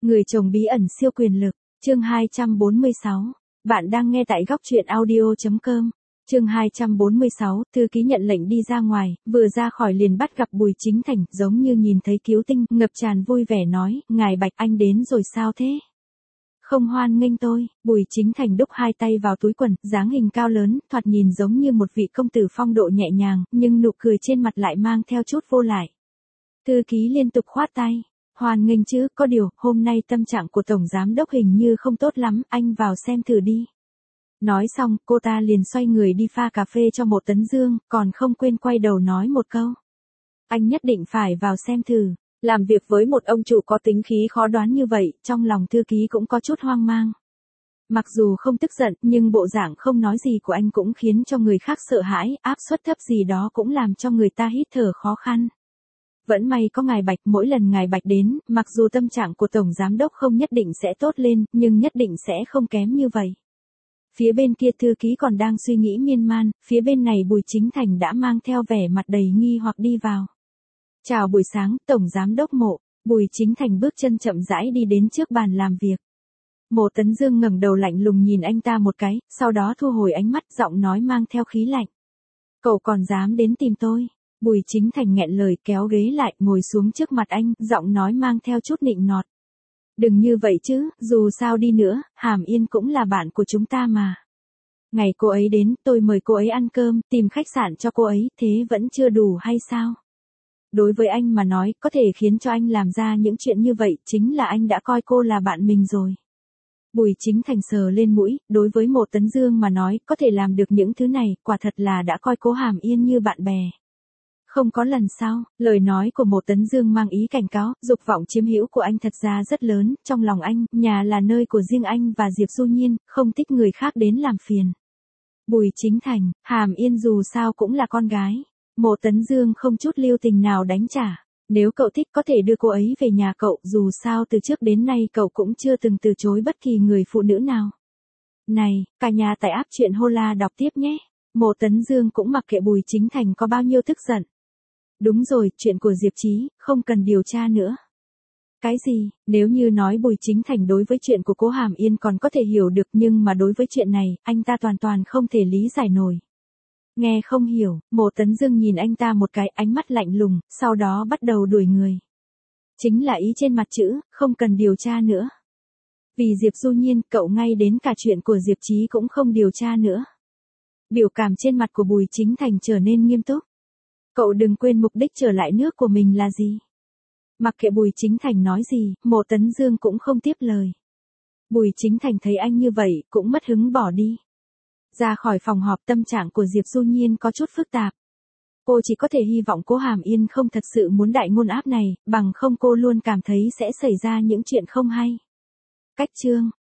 Người chồng bí ẩn siêu quyền lực, chương 246. Bạn đang nghe tại góc truyện audio.com. Chương 246, thư ký nhận lệnh đi ra ngoài, vừa ra khỏi liền bắt gặp Bùi Chính Thành, giống như nhìn thấy cứu tinh, ngập tràn vui vẻ nói, ngài Bạch anh đến rồi sao thế? Không hoan nghênh tôi. Bùi Chính Thành đúc hai tay vào túi quần, dáng hình cao lớn, thoạt nhìn giống như một vị công tử phong độ nhẹ nhàng, nhưng nụ cười trên mặt lại mang theo chút vô lại. Thư ký liên tục khoát tay. Hoan nghênh chứ, có điều, hôm nay tâm trạng của Tổng Giám Đốc hình như không tốt lắm, anh vào xem thử đi. Nói xong, cô ta liền xoay người đi pha cà phê cho Mộ Tấn Dương, còn không quên quay đầu nói một câu. Anh nhất định phải vào xem thử. Làm việc với một ông chủ có tính khí khó đoán như vậy, trong lòng thư ký cũng có chút hoang mang. Mặc dù không tức giận, nhưng bộ dạng không nói gì của anh cũng khiến cho người khác sợ hãi, áp suất thấp gì đó cũng làm cho người ta hít thở khó khăn. Vẫn may có ngài Bạch, mỗi lần ngài Bạch đến, mặc dù tâm trạng của Tổng Giám Đốc không nhất định sẽ tốt lên, nhưng nhất định sẽ không kém như vậy. Phía bên kia thư ký còn đang suy nghĩ miên man, phía bên này Bùi Chính Thành đã mang theo vẻ mặt đầy nghi hoặc đi vào. Chào buổi sáng, Tổng Giám Đốc Mộ. Bùi Chính Thành bước chân chậm rãi đi đến trước bàn làm việc. Mộ Tấn Dương ngẩng đầu lạnh lùng nhìn anh ta một cái, sau đó thu hồi ánh mắt, giọng nói mang theo khí lạnh. Cậu còn dám đến tìm tôi? Bùi Chính Thành nghẹn lời kéo ghế lại, ngồi xuống trước mặt anh, giọng nói mang theo chút nịnh nọt. Đừng như vậy chứ, dù sao đi nữa, Hàm Yên cũng là bạn của chúng ta mà. Ngày cô ấy đến, tôi mời cô ấy ăn cơm, tìm khách sạn cho cô ấy, thế vẫn chưa đủ hay sao? Đối với anh mà nói, có thể khiến cho anh làm ra những chuyện như vậy, chính là anh đã coi cô là bạn mình rồi. Bùi Chính Thành sờ lên mũi, đối với Mộ Tấn Dương mà nói, có thể làm được những thứ này, quả thật là đã coi cố Hàm Yên như bạn bè. Không có lần sau, lời nói của Mộ Tấn Dương mang ý cảnh cáo, dục vọng chiếm hữu của anh thật ra rất lớn, trong lòng anh, nhà là nơi của riêng anh và Diệp Du Nhiên, không thích người khác đến làm phiền. Bùi Chính Thành, Hàm Yên dù sao cũng là con gái. Mộ Tấn Dương không chút lưu tình nào đánh trả. Nếu cậu thích có thể đưa cô ấy về nhà cậu, dù sao từ trước đến nay cậu cũng chưa từng từ chối bất kỳ người phụ nữ nào. Này, cả nhà tại app truyện Hola đọc tiếp nhé. Mộ Tấn Dương cũng mặc kệ Bùi Chính Thành có bao nhiêu tức giận. Đúng rồi, chuyện của Diệp Chí, không cần điều tra nữa. Cái gì, nếu như nói Bùi Chính Thành đối với chuyện của cố Hàm Yên còn có thể hiểu được, nhưng mà đối với chuyện này, anh ta hoàn toàn không thể lý giải nổi. Nghe không hiểu, Mộ Tấn Dương nhìn anh ta một cái, ánh mắt lạnh lùng, sau đó bắt đầu đuổi người. Chính là ý trên mặt chữ, không cần điều tra nữa. Vì Diệp Du Nhiên, cậu ngay đến cả chuyện của Diệp Chí cũng không điều tra nữa. Biểu cảm trên mặt của Bùi Chính Thành trở nên nghiêm túc. Cậu đừng quên mục đích trở lại nước của mình là gì. Mặc kệ Bùi Chính Thành nói gì, Mộ Tấn Dương cũng không tiếp lời. Bùi Chính Thành thấy anh như vậy, cũng mất hứng bỏ đi. Ra khỏi phòng họp, tâm trạng của Diệp Du Nhiên có chút phức tạp. Cô chỉ có thể hy vọng cố Hàm Yên không thật sự muốn đại ngôn áp này, bằng không cô luôn cảm thấy sẽ xảy ra những chuyện không hay. Cách chương,